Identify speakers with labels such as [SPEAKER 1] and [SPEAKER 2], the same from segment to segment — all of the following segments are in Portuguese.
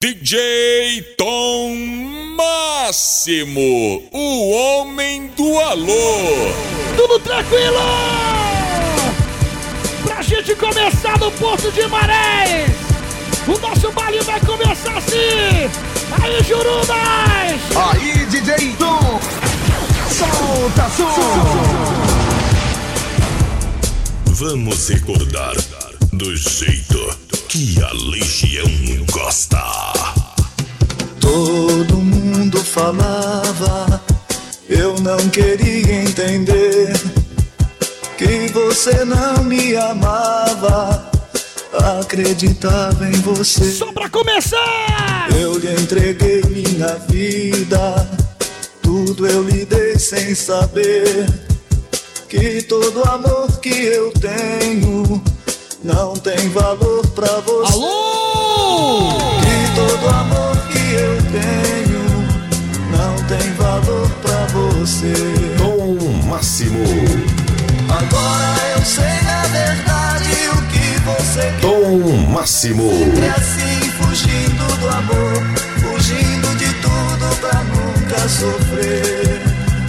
[SPEAKER 1] DJ Tom Máximo, o homem do alô.
[SPEAKER 2] Tudo tranquilo? Pra gente começar no Porto de Marés, o nosso baile vai começar assim. Aí, Jurundas!
[SPEAKER 3] Aí, DJ Tom! Solta som!
[SPEAKER 1] Vamos recordar do jeito que a Legião gosta.
[SPEAKER 4] Todo mundo falava, eu não queria entender que você não me amava, acreditava em você.
[SPEAKER 2] Só pra começar!
[SPEAKER 4] Eu lhe entreguei minha vida, tudo eu lhe dei sem saber que todo amor que eu tenho não tem valor pra você.
[SPEAKER 2] Alô!
[SPEAKER 4] Que todo amor que eu tenho não tem valor pra você.
[SPEAKER 1] Tom Máximo.
[SPEAKER 4] Agora eu sei a verdade, o que você quer.
[SPEAKER 1] Tom Máximo.
[SPEAKER 4] Sempre assim, fugindo do amor, fugindo de tudo pra nunca sofrer.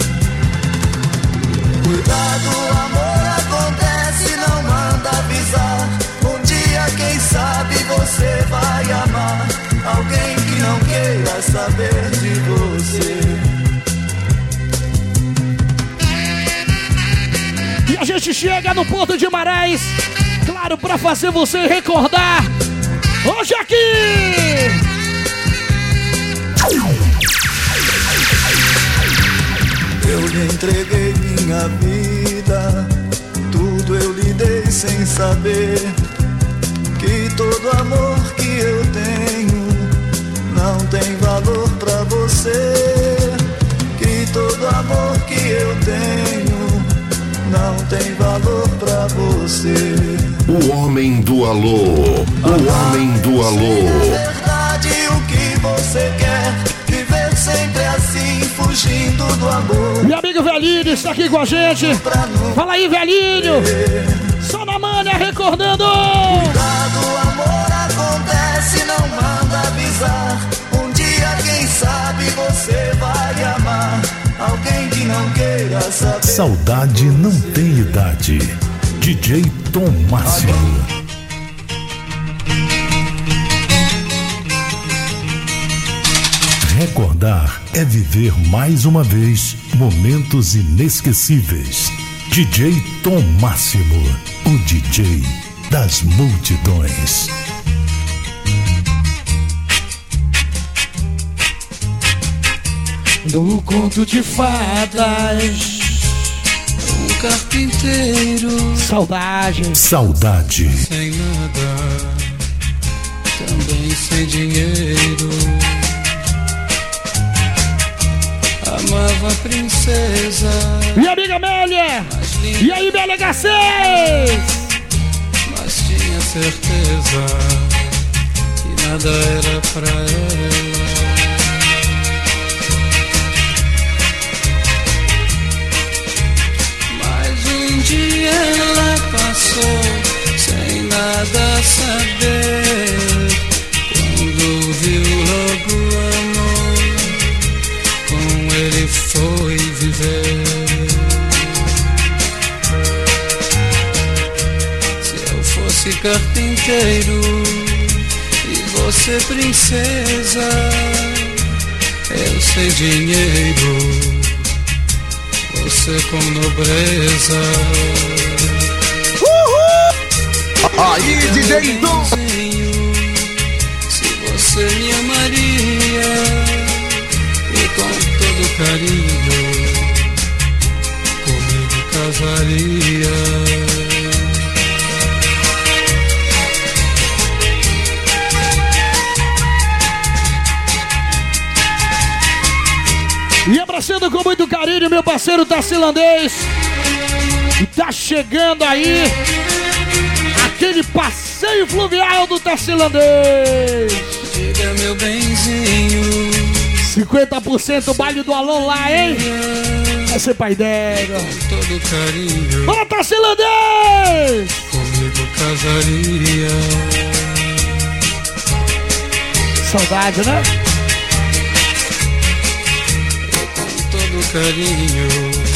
[SPEAKER 4] Cuidado, amor acontece, não manda avisar. Um dia, quem sabe, você vai amar alguém que não queira saber de você.
[SPEAKER 2] E a gente chega no Porto de Marés, claro, pra fazer você recordar. Hoje aqui!
[SPEAKER 4] Eu lhe entreguei minha vida, tudo eu lhe dei sem saber que todo amor que eu tenho não tem valor pra você. Que todo amor que eu tenho não tem valor pra você.
[SPEAKER 1] O homem do alô. O homem do alô.
[SPEAKER 4] É verdade o que você quer, viver sempre assim, fugindo do amor.
[SPEAKER 2] Meu amigo Velhinho está aqui com a gente. Fala aí, Velhinho. Só na manha recordando.
[SPEAKER 4] Cuidado, amor acontece, não manda avisar. Um dia, quem sabe, você vai amar alguém que não queira saber.
[SPEAKER 5] Saudade não tem idade. DJ Tom Máximo. Recordar é viver mais uma vez momentos inesquecíveis. DJ Tom Máximo, o DJ das multidões.
[SPEAKER 2] No conto de fadas,
[SPEAKER 6] um carpinteiro
[SPEAKER 2] saudade.
[SPEAKER 5] Saudade.
[SPEAKER 6] sem nada, também sem dinheiro. Amava a princesa,
[SPEAKER 2] Minha amiga Amélia.
[SPEAKER 6] mais linda,
[SPEAKER 2] E aí, BLH6?
[SPEAKER 6] mas tinha certeza que nada era pra ela. Mas um dia ela passou sem nada saber. Quando viu logo o amor, com ele foi viver. Se eu fosse carpinteiro e você princesa, eu sem dinheiro, você com nobreza.
[SPEAKER 3] Aí, DJ Tom!
[SPEAKER 6] Se você me amaria e com todo carinho comigo casaria.
[SPEAKER 2] E abraçando com muito carinho meu parceiro Tacilandês. E tá chegando aí aquele passeio fluvial do Tacilandês.
[SPEAKER 6] Diga, meu benzinho,
[SPEAKER 2] 50% baile do Alô lá, hein? Vai ser pai dela.
[SPEAKER 6] com todo carinho
[SPEAKER 2] Bora, Tacilandês!
[SPEAKER 6] comigo casaria.
[SPEAKER 2] saudade, né?
[SPEAKER 6] Com todo carinho,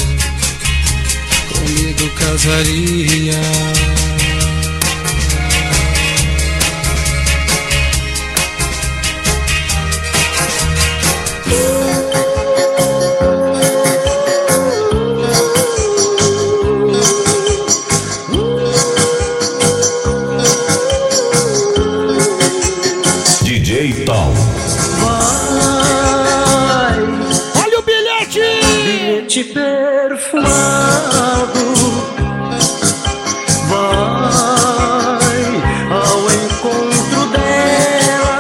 [SPEAKER 6] comigo casaria.
[SPEAKER 5] DJ Tom.
[SPEAKER 3] Vai,
[SPEAKER 2] Olha o bilhete!
[SPEAKER 3] bilhete perfumado. Vai ao encontro dela.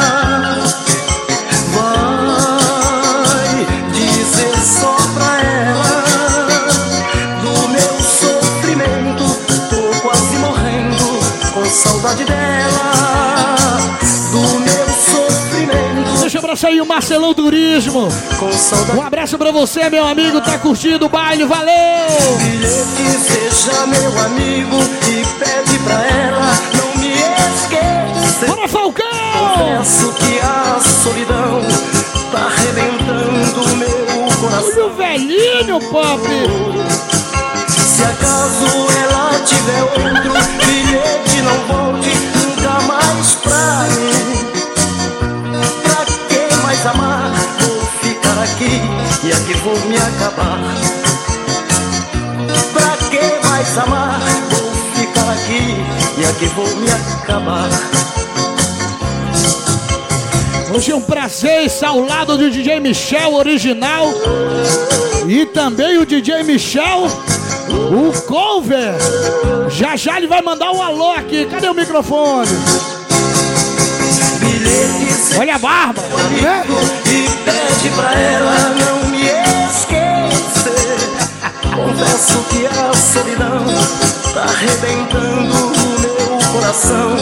[SPEAKER 3] Vai dizer só pra ela do meu sofrimento. Tô quase morrendo com saudade dela. Do meu sofrimento.
[SPEAKER 2] Deixa eu abraçar aí o Marcelão Turismo.
[SPEAKER 3] Com saudade.
[SPEAKER 2] Um abraço pra você, meu amigo. Tá curtindo o baile, valeu!
[SPEAKER 3] Bilhete, seja meu amigo e pede pra ela não me esquecer.
[SPEAKER 2] Bora, Falcão!
[SPEAKER 3] Confesso que a solidão tá arrebentando meu coração.
[SPEAKER 2] Olha o velhinho, pop!
[SPEAKER 3] Se acaso ela tiver outro bilhete, não volte nunca mais pra mim. Pra que mais amar? Vou ficar aqui e aqui vou me acabar. Pra que mais amar? Vou ficar aqui e aqui vou me acabar.
[SPEAKER 2] Hoje é um prazer estar ao lado do DJ Michel original e também o DJ Michel, o cover. Já já ele vai mandar um alô aqui. Cadê o microfone?
[SPEAKER 3] Bilhete,
[SPEAKER 2] Olha a barba, né?
[SPEAKER 3] e pede pra ela não me esquecer. Confesso que a solidão tá arrebentando o meu coração.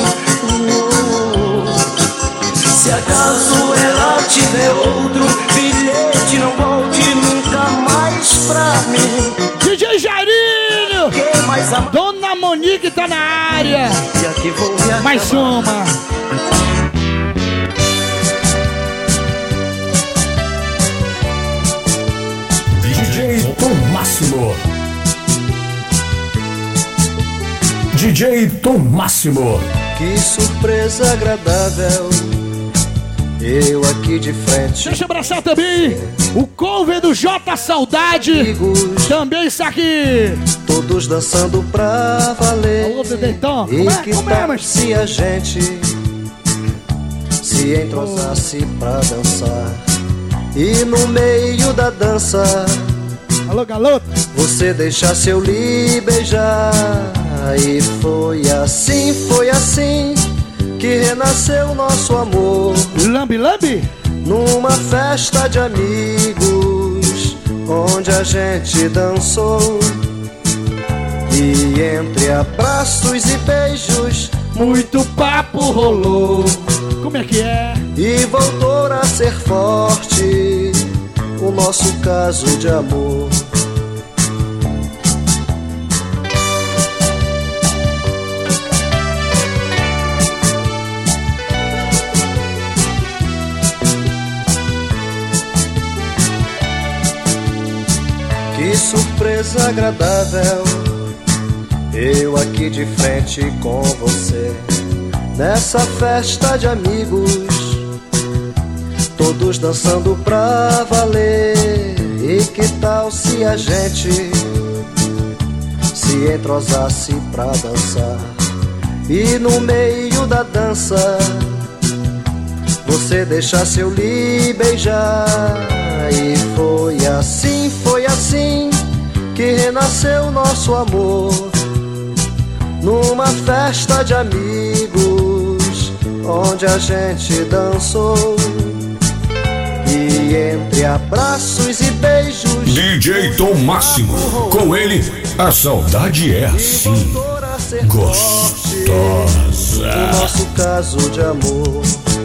[SPEAKER 3] Se acaso ela tiver outro bilhete, não volte nunca mais pra mim.
[SPEAKER 2] DJ Jairinho,
[SPEAKER 3] Que mais amar?
[SPEAKER 2] Dona Monique tá na área.
[SPEAKER 3] E aqui vou me acabar.
[SPEAKER 2] Mais uma.
[SPEAKER 5] DJ Tom Máximo. DJ Tom Máximo.
[SPEAKER 4] Que surpresa agradável. Eu aqui de frente.
[SPEAKER 2] Deixa eu abraçar também o cover do J Saudade.
[SPEAKER 4] Amigos,
[SPEAKER 2] Também está aqui.
[SPEAKER 4] todos dançando pra valer.
[SPEAKER 2] Alô, Dedentão.
[SPEAKER 4] E que
[SPEAKER 2] Como é,
[SPEAKER 4] tal
[SPEAKER 2] mas...
[SPEAKER 4] se a gente se entrosasse pra dançar? E no meio da dança
[SPEAKER 2] Alô, galota.
[SPEAKER 4] você deixasse eu lhe beijar. E foi assim que renasceu nosso amor.
[SPEAKER 2] Lambi, lambi.
[SPEAKER 4] Numa festa de amigos, onde a gente dançou. E entre abraços e beijos,
[SPEAKER 2] Muito papo rolou. Como é que é?
[SPEAKER 4] e voltou a ser forte o nosso caso de amor. Que surpresa agradável, eu aqui de frente com você, nessa festa de amigos, todos dançando pra valer. E que tal se a gente se entrosasse pra dançar? E no meio da dança você deixasse eu lhe beijar. E foi assim que renasceu nosso amor. Numa festa de amigos, onde a gente dançou. E entre abraços e beijos,
[SPEAKER 5] DJ Tom Máximo. Com ele, a saudade é assim.
[SPEAKER 4] voltou a ser forte o nosso caso de amor.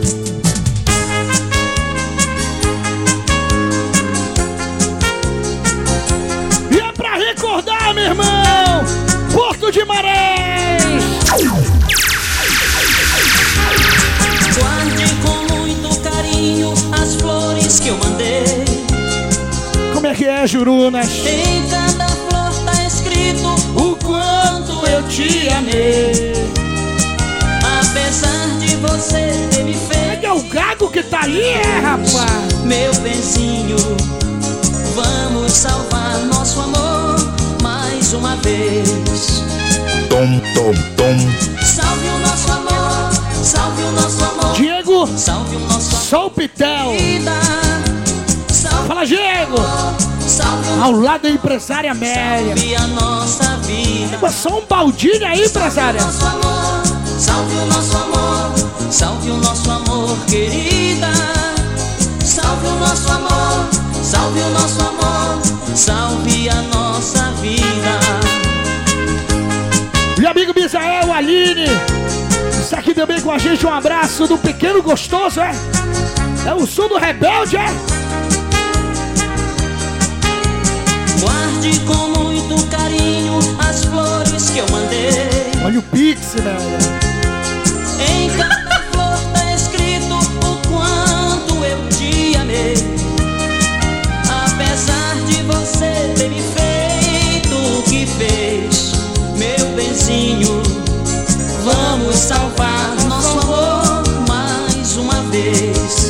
[SPEAKER 2] E é pra recordar, meu irmão, Porto de Marés.
[SPEAKER 7] Guarde com muita
[SPEAKER 2] das Jurunas.
[SPEAKER 3] Em cada flor tá escrito
[SPEAKER 2] O quanto eu te amei.
[SPEAKER 3] apesar de você ter me feito.
[SPEAKER 2] É o Gago que tá ali, rapaz?
[SPEAKER 3] Meu benzinho, vamos salvar nosso amor mais uma vez.
[SPEAKER 1] Tom, tom, tom.
[SPEAKER 3] Salve o nosso amor, salve o nosso amor.
[SPEAKER 2] Diego,
[SPEAKER 3] Salve o nosso amor.
[SPEAKER 2] só o Pitel.
[SPEAKER 3] Salve,
[SPEAKER 2] Fala, Diego.
[SPEAKER 3] salve o
[SPEAKER 2] Ao lado da empresária Amélia.
[SPEAKER 3] salve a nossa vida.
[SPEAKER 2] Só um baldinho aí, empresária.
[SPEAKER 3] Nosso amor, salve o nosso amor, salve o nosso amor, querida. Salve o nosso amor, salve o nosso amor, salve a nossa vida.
[SPEAKER 2] Meu amigo Misael, Aline. Isso aqui também com a gente, um abraço do Pequeno Gostoso, é? É o som do Rebelde, é?
[SPEAKER 3] Guarde com muito carinho as flores que eu mandei.
[SPEAKER 2] Olha o Pix, velho.
[SPEAKER 3] Em cada flor tá escrito o quanto eu te amei. Apesar de você ter me feito o que fez, meu benzinho, vamos salvar nosso amor mais uma vez.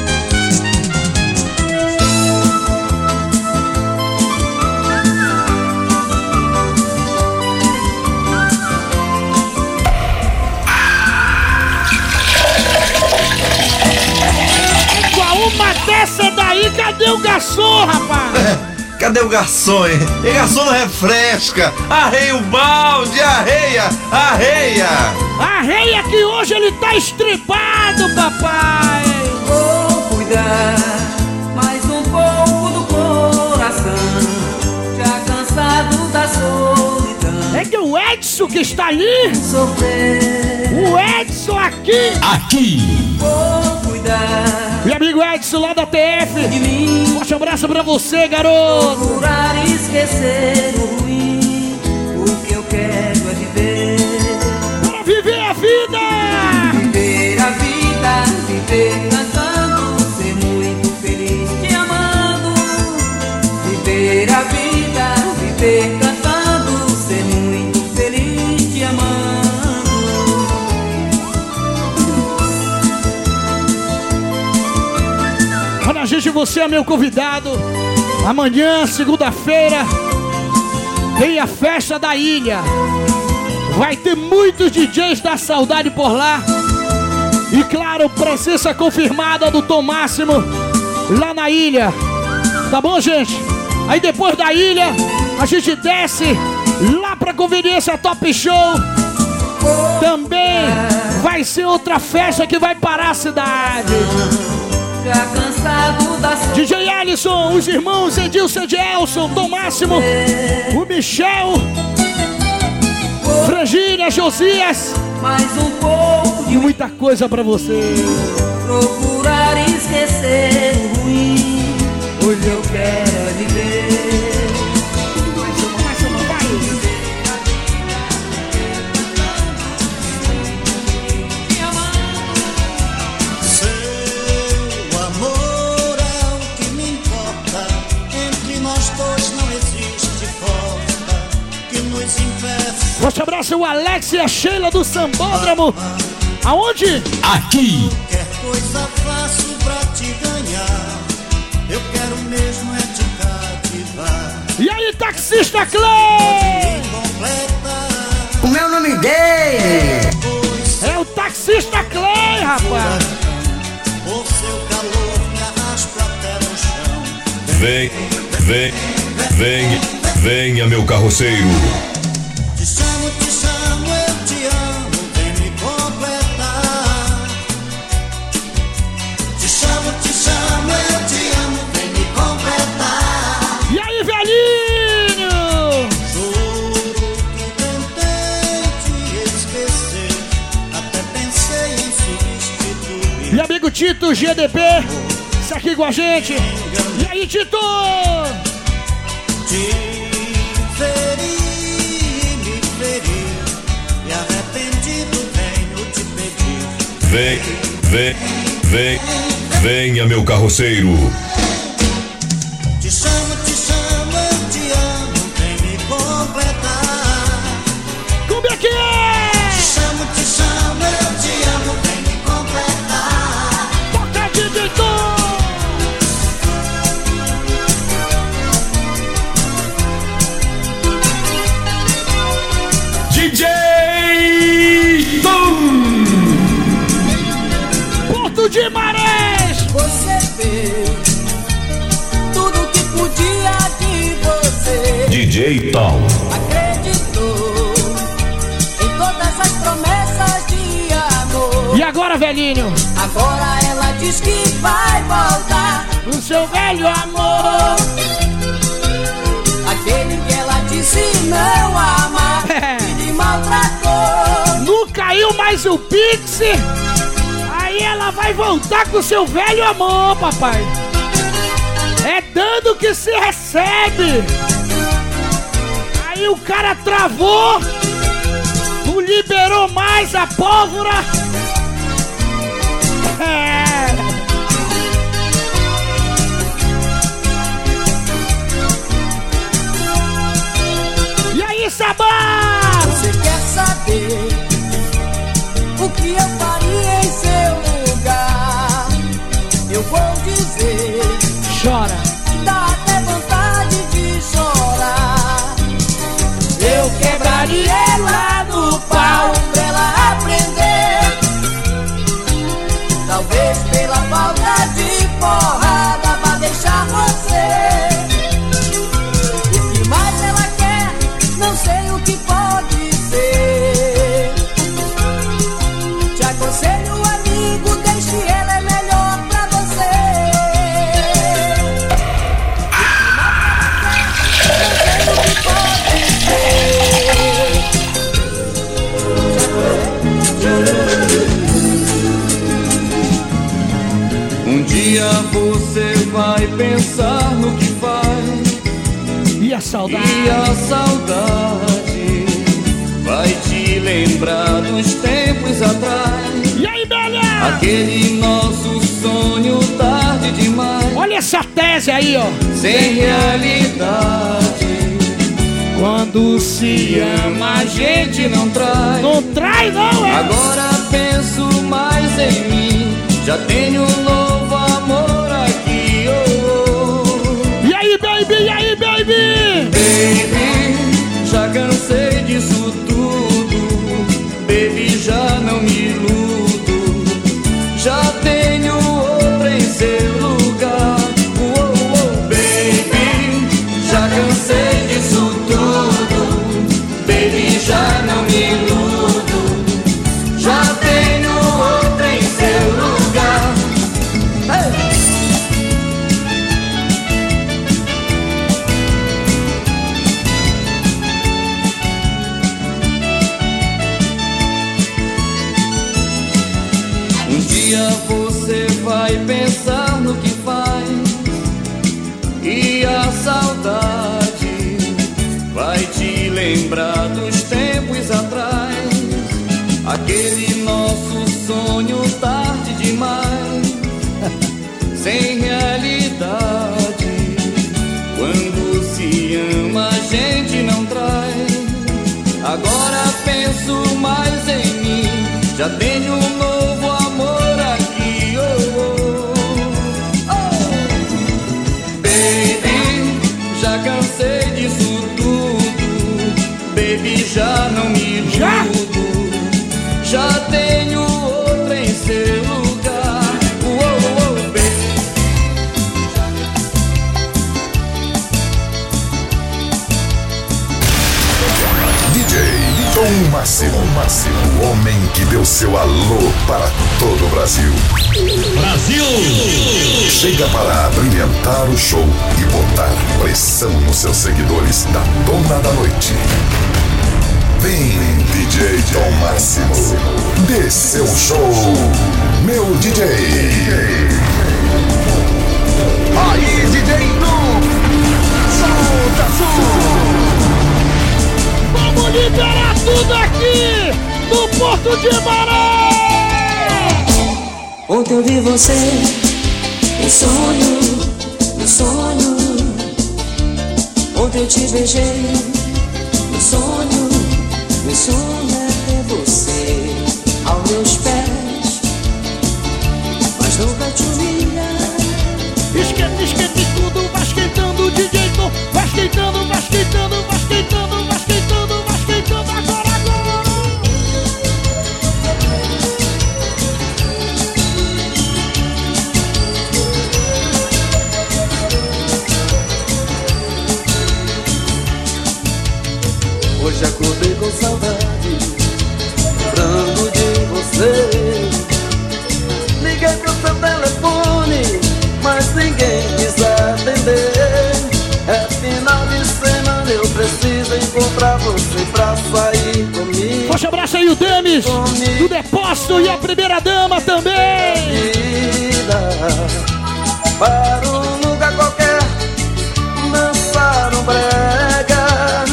[SPEAKER 2] Uma dessa daí, cadê o garçom, rapaz?
[SPEAKER 7] Cadê o garçom, hein? E garçom não refresca! Arreia o balde, arreia, arreia!
[SPEAKER 2] Arreia que hoje ele tá estripado, papai!
[SPEAKER 8] Vou cuidar mais um pouco do coração, já cansado da solidão.
[SPEAKER 2] É que o Edson que está ali?
[SPEAKER 8] Sofrer.
[SPEAKER 2] O Edson aqui!
[SPEAKER 5] Aqui!
[SPEAKER 8] Vou cuidar
[SPEAKER 2] Meu amigo Edson lá da TF!
[SPEAKER 8] de mim,
[SPEAKER 2] Forte abraço pra você, garoto!
[SPEAKER 8] procurar esquecer o ruim. O que eu quero é viver.
[SPEAKER 2] Para viver a vida!
[SPEAKER 8] Viver a vida, viver cantando, ser muito feliz te amando. Viver a vida, viver cantando, ser muito feliz te amando.
[SPEAKER 2] Olha, gente, você é meu convidado. Amanhã, segunda-feira, tem a festa da ilha. Vai ter muitos DJs da saudade por lá. E claro, presença confirmada do Tom Máximo lá na ilha. Tá bom, gente? Aí depois da ilha, a gente desce lá pra Conveniência Top Show. Também vai ser outra festa que vai parar a cidade.
[SPEAKER 8] Já cansado da solidão.
[SPEAKER 2] DJ Alisson, os irmãos Edilson e Elson, Tom Máximo, o Michel, Frangília, Josias
[SPEAKER 8] Mais um pouco
[SPEAKER 2] e
[SPEAKER 8] de
[SPEAKER 2] muita coisa pra você.
[SPEAKER 8] procurar esquecer o ruim. Hoje eu quero é viver.
[SPEAKER 4] Seu amor é o que me importa. Entre nós dois não existe porta que nos impeça.
[SPEAKER 2] Forte abraço, o Alex e a Sheila do Sambódromo. Aonde?
[SPEAKER 5] Aqui!
[SPEAKER 4] Qualquer coisa faço pra te ganhar. Eu quero mesmo é te cativar.
[SPEAKER 2] E aí, taxista Clay?
[SPEAKER 4] Completa,
[SPEAKER 8] O meu nome dele
[SPEAKER 2] É o taxista Clay, rapaz.
[SPEAKER 4] o seu calor me arrasta até no chão.
[SPEAKER 5] Vem, vem, vem, venha meu carroceiro.
[SPEAKER 4] Te chamo, eu te amo, vem me completar. Te chamo, eu te amo, vem me completar.
[SPEAKER 2] E aí, velhinho?
[SPEAKER 4] Juro que tentei te esquecer, até pensei em substituir.
[SPEAKER 2] Meu amigo Tito GDP, isso aqui com a gente. E aí, Tito?
[SPEAKER 4] Te feri, me feri, e arrependido venho te pedir.
[SPEAKER 5] Vem, vem, vem, venha meu carroceiro.
[SPEAKER 4] Te chamo,
[SPEAKER 3] Você fez tudo que podia de você.
[SPEAKER 5] DJ Tom.
[SPEAKER 3] Acreditou em todas as promessas de amor.
[SPEAKER 2] E agora, velhinho?
[SPEAKER 3] Agora ela diz que vai voltar
[SPEAKER 2] O seu velho amor.
[SPEAKER 3] aquele que ela disse não amar e lhe maltratou.
[SPEAKER 2] Não caiu mais o Pix. Aí ela vai voltar com o seu velho amor, papai. É dando que se recebe. Aí o cara travou. Não liberou mais a pólvora. E aí, Sabá?
[SPEAKER 3] Você quer saber o que eu faria em seu lugar? Eu vou dizer,
[SPEAKER 2] Chora.
[SPEAKER 3] dá até vontade de chorar. Eu quebraria ela no pau pra ela aprender. Talvez pela falta de porrada vai deixar você. E o que mais ela quer, não sei o que pode ser. Te aconselho, amigo, deixe ela, é melhor pra você. E o que mais ela quer, não sei o que pode ser.
[SPEAKER 4] Um dia você vai pensar no que faz.
[SPEAKER 2] E a saudade?
[SPEAKER 4] E a saudade vai te lembrar dos tempos atrás.
[SPEAKER 2] E aí, Bélia?
[SPEAKER 4] Aquele nosso sonho tarde demais.
[SPEAKER 2] Olha essa tese aí, ó.
[SPEAKER 4] Sem realidade. Quando se ama a gente não trai.
[SPEAKER 2] Não trai, não, é?
[SPEAKER 4] Agora penso mais em mim. Já tenho um novo amor aqui, oh, oh.
[SPEAKER 2] E aí, baby? E aí, baby?
[SPEAKER 4] Baby, já cansei disso tudo. Baby, já não me iludo. Já tenho outra em seu lugar, oh, oh, oh. Baby, já cansei disso tudo. Baby, já não me iludo. Já tenho outra em seu lugar. Hey! Um dia você vai pensar no que faz. E a saudade vai te lembrar dos tempos atrás. Aquele nosso sonho tarde demais. Sem realidade. Quando se ama a gente não trai. Agora penso mais em mim. Já tenho um novo amor aqui, oh, oh, oh. Baby, já cansei disso tudo. Baby, já não me iludo. Já tenho outra em seu lugar, oh, oh, oh, baby.
[SPEAKER 1] DJ Tom Máximo, o homem que deu seu alô para todo o Brasil.
[SPEAKER 5] Brasil!
[SPEAKER 1] Chega para brilhantar o show e botar pressão nos seus seguidores da Dona da Noite. Vem, DJ Tom Máximo, dê seu show, meu DJ. Aí, DJ Tom, solta som.
[SPEAKER 2] Vamos liberar tudo aqui no Porto de Maré!
[SPEAKER 3] Ontem eu vi você em sonho, no sonho. Ontem eu te beijei no sonho, meu sonho é ter você aos meus pés, mas nunca te humilhar.
[SPEAKER 2] Esquenta, esquenta e tudo, vai esquentando o DJ Tom. Vai esquentando, vai esquentando, vai esquentando, vai esquentando, vai esquentando agora, agora!
[SPEAKER 3] louco pra você, pra sair comigo.
[SPEAKER 2] Forte abraço aí o Demis, do Depósito e a primeira dama também.
[SPEAKER 3] Para um lugar qualquer, dançar um brega.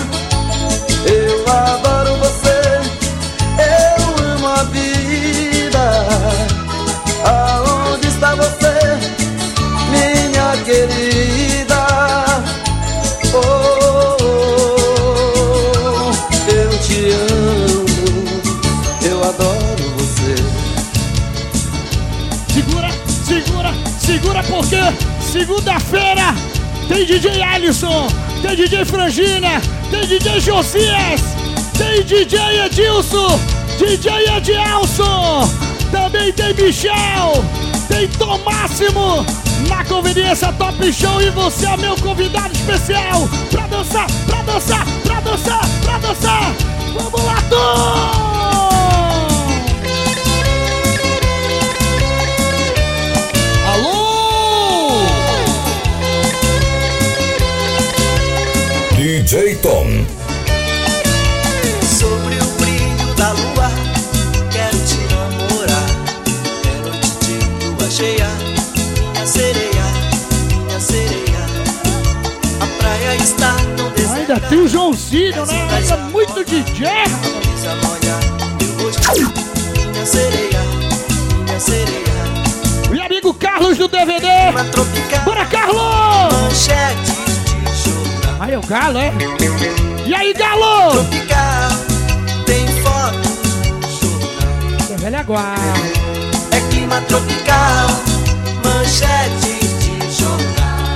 [SPEAKER 3] Eu adoro você, eu amo a vida. Aonde está você, minha querida? Oh, eu te amo, eu adoro você.
[SPEAKER 2] Segura porque segunda-feira tem DJ Alisson, tem DJ Frangina, tem DJ Josias, tem DJ Edilson, DJ Edielson, também tem Michel, tem Tom Máximo na conveniência Top Show e você é meu convidado especial pra dançar, pra dançar, pra dançar, pra dançar. Vamos lá, Tom!
[SPEAKER 5] DJ Tom.
[SPEAKER 3] Sobre o brilho da lua, quero te namorar. É noite de lua cheia, minha sereia, minha sereia. A praia está tão deserta.
[SPEAKER 2] Ainda tem o Joãozinho, né? Ainda muito DJ.
[SPEAKER 3] Brisa molha meu rosto, minha sereia, minha sereia.
[SPEAKER 2] Meu amigo Carlos do DVD. Bora, Carlos!
[SPEAKER 3] Manchete de jornal.
[SPEAKER 2] Aí é o Galo, é? E aí, Galo?
[SPEAKER 3] Tropical, tem foto no jornal.
[SPEAKER 2] É velha guarda.
[SPEAKER 3] É clima tropical, manchete de jornal.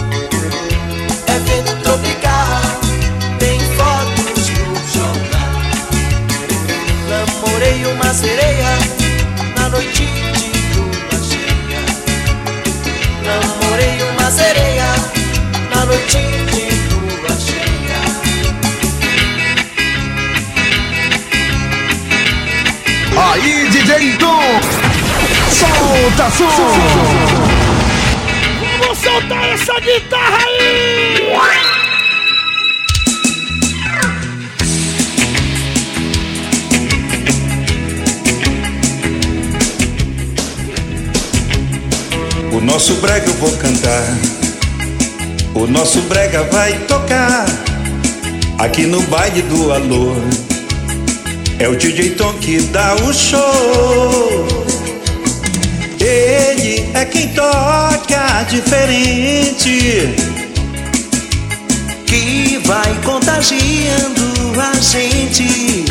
[SPEAKER 3] É vento tropical, tem fotos no jornal. Namorei uma sereia na noite de lua cheia. Namorei uma sereia na noite de lua cheia.
[SPEAKER 7] Aí, DJ Tom, solta som.
[SPEAKER 2] Vamos soltar essa guitarra aí!
[SPEAKER 9] O nosso brega eu vou cantar, o nosso brega vai tocar aqui no baile do Alô. É o DJ Tom que dá o show. Ele é quem toca diferente,
[SPEAKER 3] que vai contagiando a gente.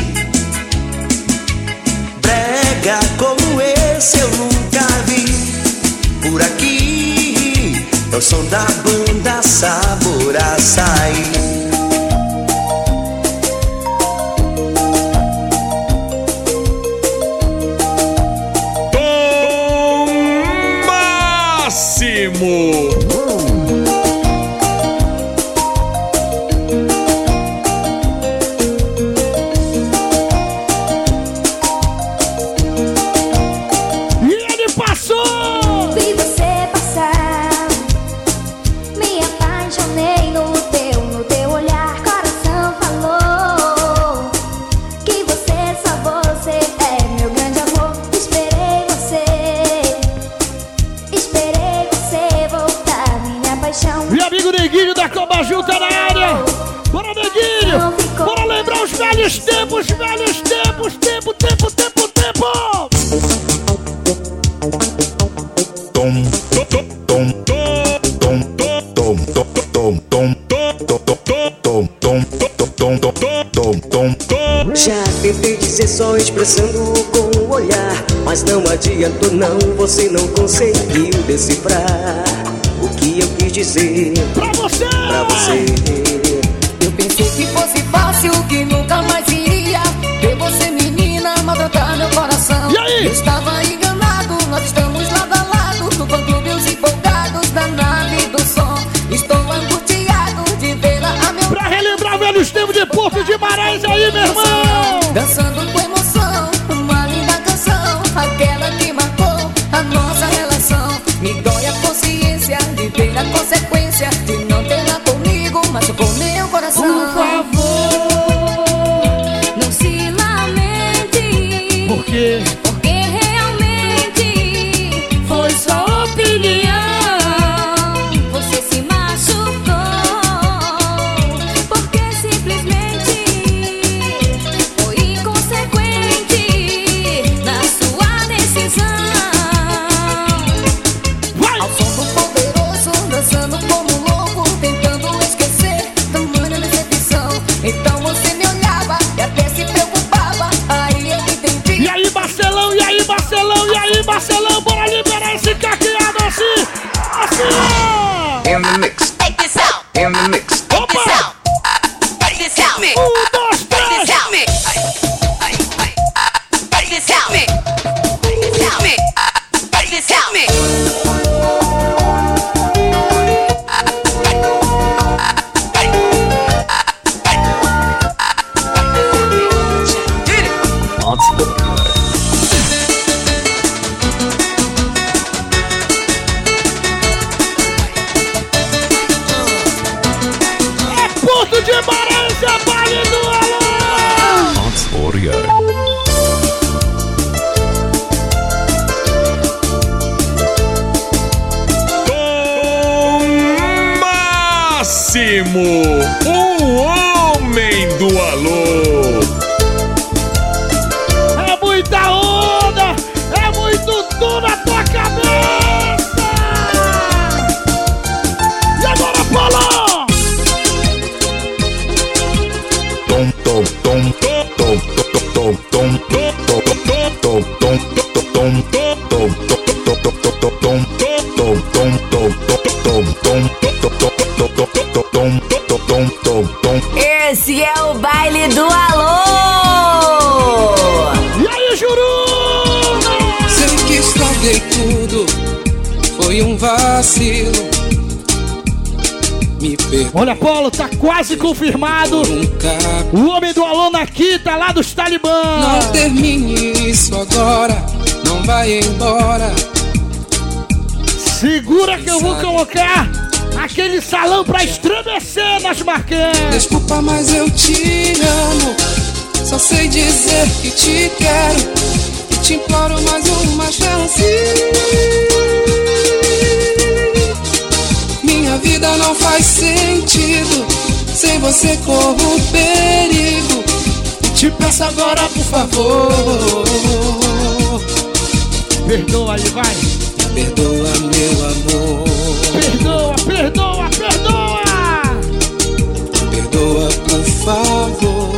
[SPEAKER 3] Brega como esse eu nunca vi por aqui. É o som da banda Sabor Açaí.
[SPEAKER 2] Velhos tempos, tempo.
[SPEAKER 5] Tom.
[SPEAKER 3] Já tentei dizer só expressando com o olhar, mas não adiantou não, você não conseguiu decifrar o que eu quis dizer
[SPEAKER 2] pra você.
[SPEAKER 8] Eu pensei que fosse fácil, que nunca mais iria ver você, menina, maltratar meu coração.
[SPEAKER 2] E aí?
[SPEAKER 8] Eu estava enganado, nós estamos lado a lado no fã-clube, os empolgados da nave do som. Estou angustiado de vê-la a meu...
[SPEAKER 2] Pra relembrar velhos tempos de Porto de Marais aí, meu irmão.
[SPEAKER 8] Dançando com emoção, uma linda canção, aquela que marcou a nossa relação. Me dói a consciência de ver a consequência de não ter lá comigo, mas com meu coração.
[SPEAKER 2] Por favor.
[SPEAKER 10] Máximo, o homem do alô.
[SPEAKER 2] É muita onda, é muito tu na tua cabeça. E agora, Paulo?
[SPEAKER 5] Tom, tom, tom, tom, tom, tom, tom, tom, tom,
[SPEAKER 11] Esse é o baile do alô!
[SPEAKER 2] E aí, Juruna?
[SPEAKER 6] Sei que estraguei tudo, foi um vacilo. Me perdoa.
[SPEAKER 2] Olha, Paulo, tá quase confirmado. O homem do alô na quinta lá dos Talibã.
[SPEAKER 6] Não termine isso agora, não vai embora.
[SPEAKER 2] Segura que eu vou colocar aquele salão pra estremecer nas marcantes.
[SPEAKER 6] Desculpa, mas eu te amo. Só sei dizer que te quero e te imploro mais uma chance. Minha vida não faz sentido, sem você corro perigo. E te peço agora, por favor,
[SPEAKER 2] perdoa aí, vai.
[SPEAKER 6] Perdoa, meu amor.
[SPEAKER 2] Perdoa, perdoa, perdoa.
[SPEAKER 6] Perdoa, por favor.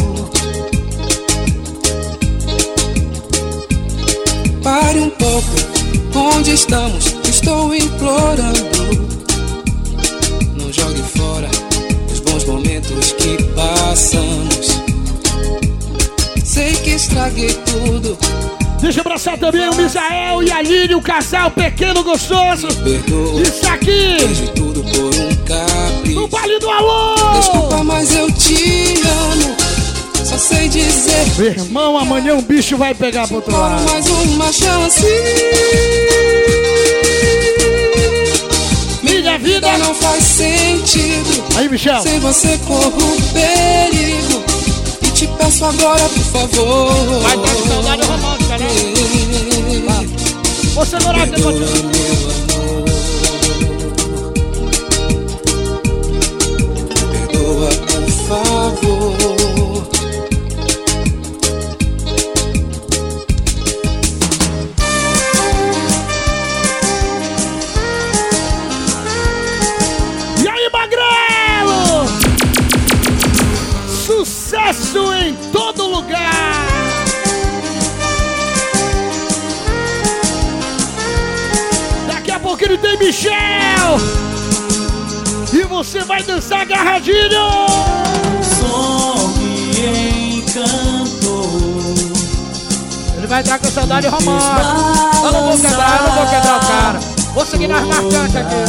[SPEAKER 6] Pare um pouco, onde estamos? Estou implorando. Não jogue fora os bons momentos que passamos. Sei que estraguei tudo.
[SPEAKER 2] Deixa eu abraçar também o Misael e a Aline, o casal pequeno gostoso. Isso aqui
[SPEAKER 6] tudo por um capricho.
[SPEAKER 2] no baile do alô.
[SPEAKER 6] Desculpa, mas eu te amo. Só sei dizer,
[SPEAKER 2] meu irmão, amanhã um bicho vai pegar pro outro lado.
[SPEAKER 6] Mais uma chance. Minha vida não faz sentido.
[SPEAKER 2] Aí, Michel.
[SPEAKER 6] Sem você corro perigo. E te peço agora, por favor.
[SPEAKER 2] Vai dar saudade romântica, né? Vou segurar aqui,
[SPEAKER 6] meu amor. Perdoa, por favor.
[SPEAKER 2] Sucesso em todo lugar. Daqui a pouquinho tem Michel. E você vai dançar agarradinho.
[SPEAKER 3] Som que encantou.
[SPEAKER 2] Ele vai entrar com saudade romântica. Eu não vou quebrar o cara. Vou seguir nas marcantes aqui.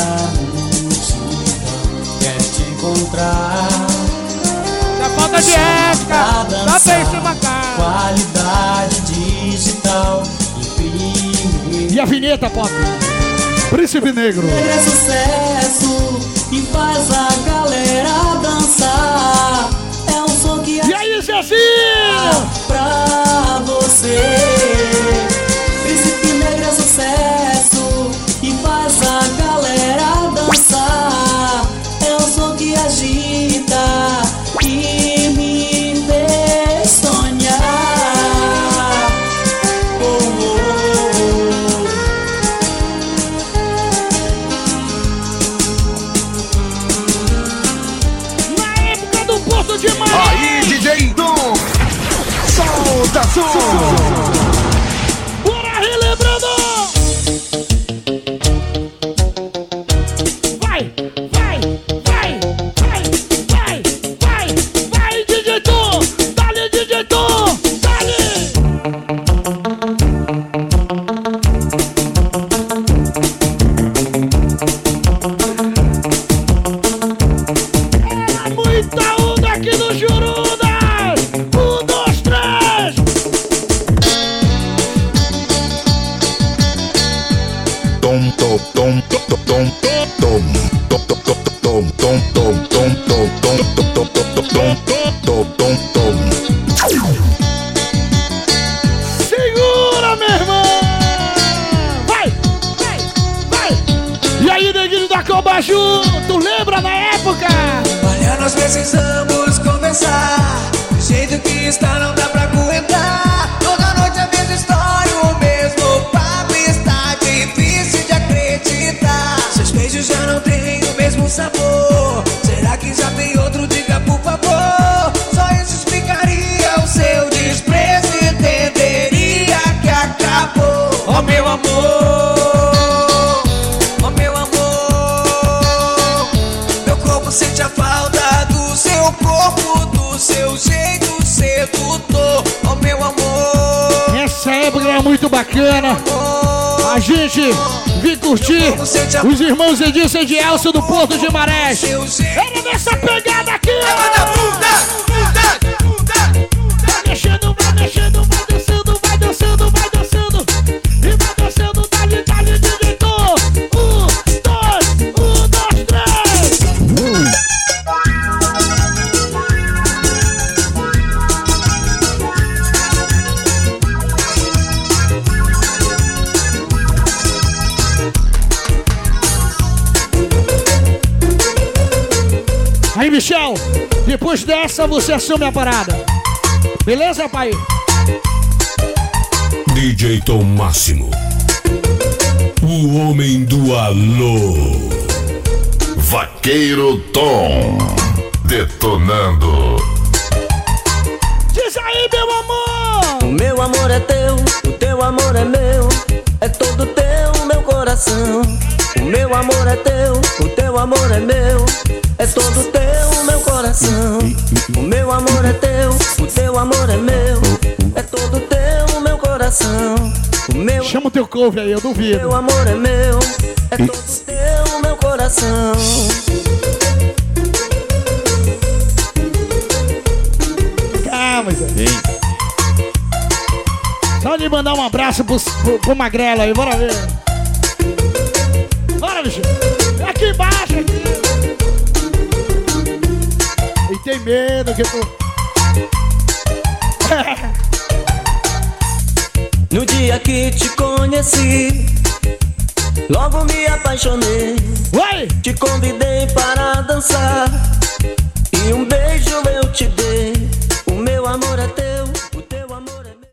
[SPEAKER 3] Quer te encontrar.
[SPEAKER 2] Falta de ética, só tem em cima cá.
[SPEAKER 3] Qualidade digital imprimir.
[SPEAKER 2] E a vinheta, Pop? Príncipe Negro.
[SPEAKER 3] É sucesso e faz a galera dançar. É um som que
[SPEAKER 2] e aí, Cecinho?
[SPEAKER 3] Pra você. Príncipe Negro é sucesso e faz a galera dançar. É um som que agita e me fez sonhar. Oh, oh, oh.
[SPEAKER 2] Na época do Porto de Mar.
[SPEAKER 7] Aí, DJ Dom, solta som.
[SPEAKER 2] Bora relembrando. Segura, meu irmão! Vai! E aí, neguinho da Jacobaju, tu lembra na época?
[SPEAKER 6] Olha, nós precisamos conversar. Do jeito que está não dá pra aguentar. Toda noite a mesma história, o mesmo papo. Está difícil de acreditar. Seus beijos já não têm o mesmo sabor. Será que já tem outro? Diga por favor. Só isso explicaria o seu desprezo. Entenderia que acabou. Oh meu amor, oh meu amor, meu corpo sente a falta do seu corpo, do seu jeito sedutor. Oh meu amor,
[SPEAKER 2] essa época era muito bacana. A gente vim curtir os irmãos Edilson e Elcio do Porto de Marés. Era nessa pegada aqui. Vai deixando, vai descendo, vai descendo, vai descendo. E vai descendo, dali, diretor. 1, 2, 3. Aí, Michel, depois dessa você assume a parada. Beleza, pai?
[SPEAKER 5] DJ Tom Máximo, o homem do alô.
[SPEAKER 1] Vaqueiro Tom, detonando.
[SPEAKER 2] Diz aí, meu amor!
[SPEAKER 3] O meu amor é teu, o teu amor é meu. É todo teu, meu coração. O meu amor é teu, o teu amor é meu. É todo teu, meu coração. O meu amor é teu, o teu amor é meu. É todo teu, meu coração. O meu
[SPEAKER 2] chama o teu cover aí, eu duvido.
[SPEAKER 3] Meu amor é meu. É todo teu, meu coração.
[SPEAKER 2] Calma, Zé. Só de mandar um abraço pro Magrelo aí, bora ver. Bora, bicho. É aqui embaixo, aqui. E tem medo que tu...
[SPEAKER 3] No dia que te conheci, logo me apaixonei.
[SPEAKER 2] Oi!
[SPEAKER 3] Te convidei para dançar e um beijo eu te dei. O meu amor é teu,